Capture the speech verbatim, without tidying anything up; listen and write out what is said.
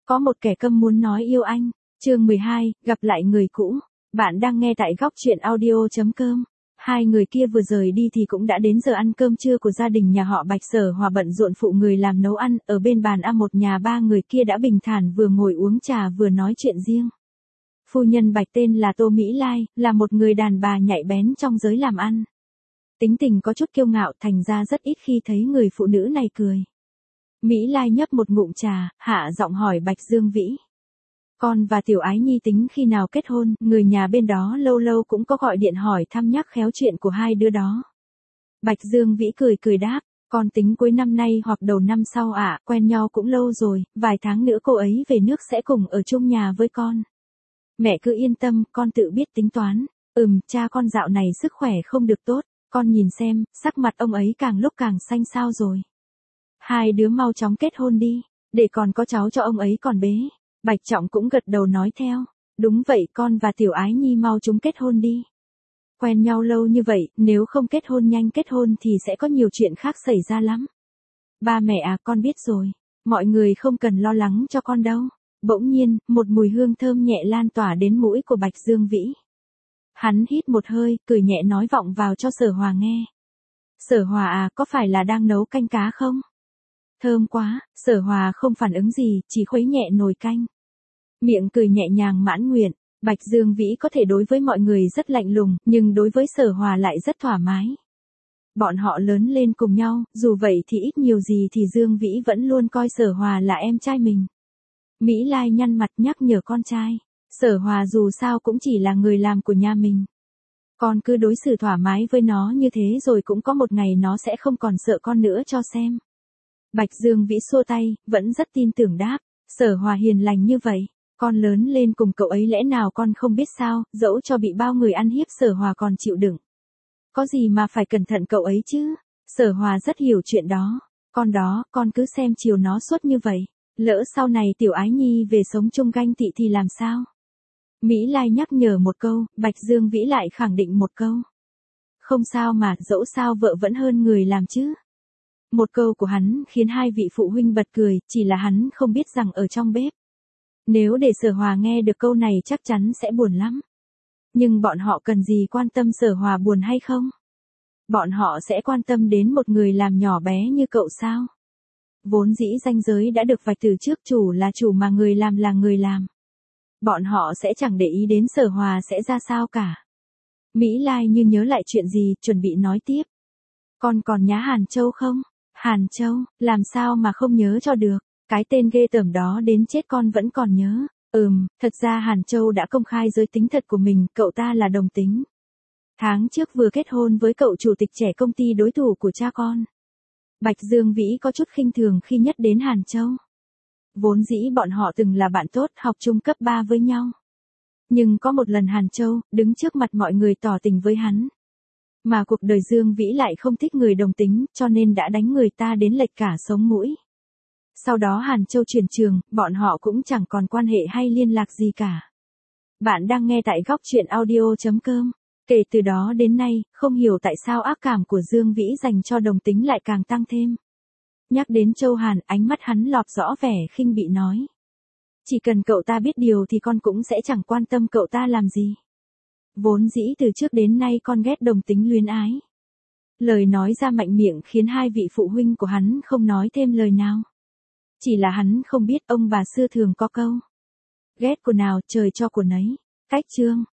Có một kẻ câm muốn nói yêu anh. Chương mười hai, gặp lại người cũ. Bạn đang nghe tại góc truyện audio.com. Hai người kia vừa rời đi thì cũng đã đến giờ ăn cơm trưa của gia đình nhà họ Bạch. Sở Hòa bận rộn phụ người làm nấu ăn, ở bên bàn ăn một nhà ba người kia đã bình thản vừa ngồi uống trà vừa nói chuyện riêng. Phu nhân Bạch tên là Tô Mỹ Lai, là một người đàn bà nhạy bén trong giới làm ăn. Tính tình có chút kiêu ngạo, thành ra rất ít khi thấy người phụ nữ này cười. Mỹ Lai nhấp một ngụm trà, hạ giọng hỏi Bạch Dương Vĩ. Con và Tiểu Ái Nhi tính khi nào kết hôn? Người nhà bên đó lâu lâu cũng có gọi điện hỏi thăm nhắc khéo chuyện của hai đứa đó. Bạch Dương Vĩ cười cười đáp, con tính cuối năm nay hoặc đầu năm sau ạ, à, quen nhau cũng lâu rồi, vài tháng nữa cô ấy về nước sẽ cùng ở chung nhà với con. Mẹ cứ yên tâm, con tự biết tính toán. Ừm, cha con dạo này sức khỏe không được tốt, con nhìn xem, sắc mặt ông ấy càng lúc càng xanh xao rồi. Hai đứa mau chóng kết hôn đi, để còn có cháu cho ông ấy còn bế. Bạch Trọng cũng gật đầu nói theo. Đúng vậy, con và Tiểu Ái Nhi mau chúng kết hôn đi. Quen nhau lâu như vậy, nếu không kết hôn nhanh kết hôn thì sẽ có nhiều chuyện khác xảy ra lắm. Ba mẹ à, con biết rồi. Mọi người không cần lo lắng cho con đâu. Bỗng nhiên, một mùi hương thơm nhẹ lan tỏa đến mũi của Bạch Dương Vĩ. Hắn hít một hơi, cười nhẹ nói vọng vào cho Sở Hòa nghe. Sở Hòa à, có phải là đang nấu canh cá không? Thơm quá. Sở Hòa không phản ứng gì, chỉ khuấy nhẹ nồi canh. Miệng cười nhẹ nhàng mãn nguyện. Bạch Dương Vĩ có thể đối với mọi người rất lạnh lùng, nhưng đối với Sở Hòa lại rất thoải mái. Bọn họ lớn lên cùng nhau, dù vậy thì ít nhiều gì thì Dương Vĩ vẫn luôn coi Sở Hòa là em trai mình. Mỹ Lai nhăn mặt nhắc nhở con trai. Sở Hòa dù sao cũng chỉ là người làm của nhà mình. Con cứ đối xử thoải mái với nó như thế rồi cũng có một ngày nó sẽ không còn sợ con nữa cho xem. Bạch Dương Vĩ xua tay, vẫn rất tin tưởng đáp. Sở Hòa hiền lành như vậy, con lớn lên cùng cậu ấy lẽ nào con không biết sao, dẫu cho bị bao người ăn hiếp Sở Hòa còn chịu đựng. Có gì mà phải cẩn thận cậu ấy chứ, Sở Hòa rất hiểu chuyện đó. Con đó, con cứ xem chiều nó suốt như vậy, lỡ sau này Tiểu Ái Nhi về sống chung ganh tị thì làm sao? Mỹ Lai nhắc nhở một câu, Bạch Dương Vĩ lại khẳng định một câu. Không sao mà, dẫu sao vợ vẫn hơn người làm chứ. Một câu của hắn khiến hai vị phụ huynh bật cười, chỉ là hắn không biết rằng ở trong bếp. Nếu để Sở Hòa nghe được câu này chắc chắn sẽ buồn lắm. Nhưng bọn họ cần gì quan tâm Sở Hòa buồn hay không? Bọn họ sẽ quan tâm đến một người làm nhỏ bé như cậu sao? Vốn dĩ ranh giới đã được vạch từ trước, chủ là chủ mà người làm là người làm. Bọn họ sẽ chẳng để ý đến Sở Hòa sẽ ra sao cả. Mỹ Lai như nhớ lại chuyện gì, chuẩn bị nói tiếp. Con còn nhá Hàn Châu không? Hàn Châu, làm sao mà không nhớ cho được, cái tên ghê tởm đó đến chết con vẫn còn nhớ. Ừm, thật ra Hàn Châu đã công khai giới tính thật của mình, cậu ta là đồng tính. Tháng trước vừa kết hôn với cậu chủ tịch trẻ công ty đối thủ của cha con. Bạch Dương Vĩ có chút khinh thường khi nhắc đến Hàn Châu. Vốn dĩ bọn họ từng là bạn tốt, học chung cấp ba với nhau. Nhưng có một lần Hàn Châu đứng trước mặt mọi người tỏ tình với hắn. Mà cuộc đời Dương Vĩ lại không thích người đồng tính, cho nên đã đánh người ta đến lệch cả sống mũi. Sau đó Hàn Châu chuyển trường, bọn họ cũng chẳng còn quan hệ hay liên lạc gì cả. Bạn đang nghe tại góc truyện audio.com. Kể từ đó đến nay, không hiểu tại sao ác cảm của Dương Vĩ dành cho đồng tính lại càng tăng thêm. Nhắc đến Châu Hàn, ánh mắt hắn lọt rõ vẻ khinh bị nói. Chỉ cần cậu ta biết điều thì con cũng sẽ chẳng quan tâm cậu ta làm gì. Vốn dĩ từ trước đến nay con ghét đồng tính luyến ái. Lời nói ra mạnh miệng khiến hai vị phụ huynh của hắn không nói thêm lời nào. Chỉ là hắn không biết ông bà xưa thường có câu. Ghét của nào trời cho của nấy. Cách chương.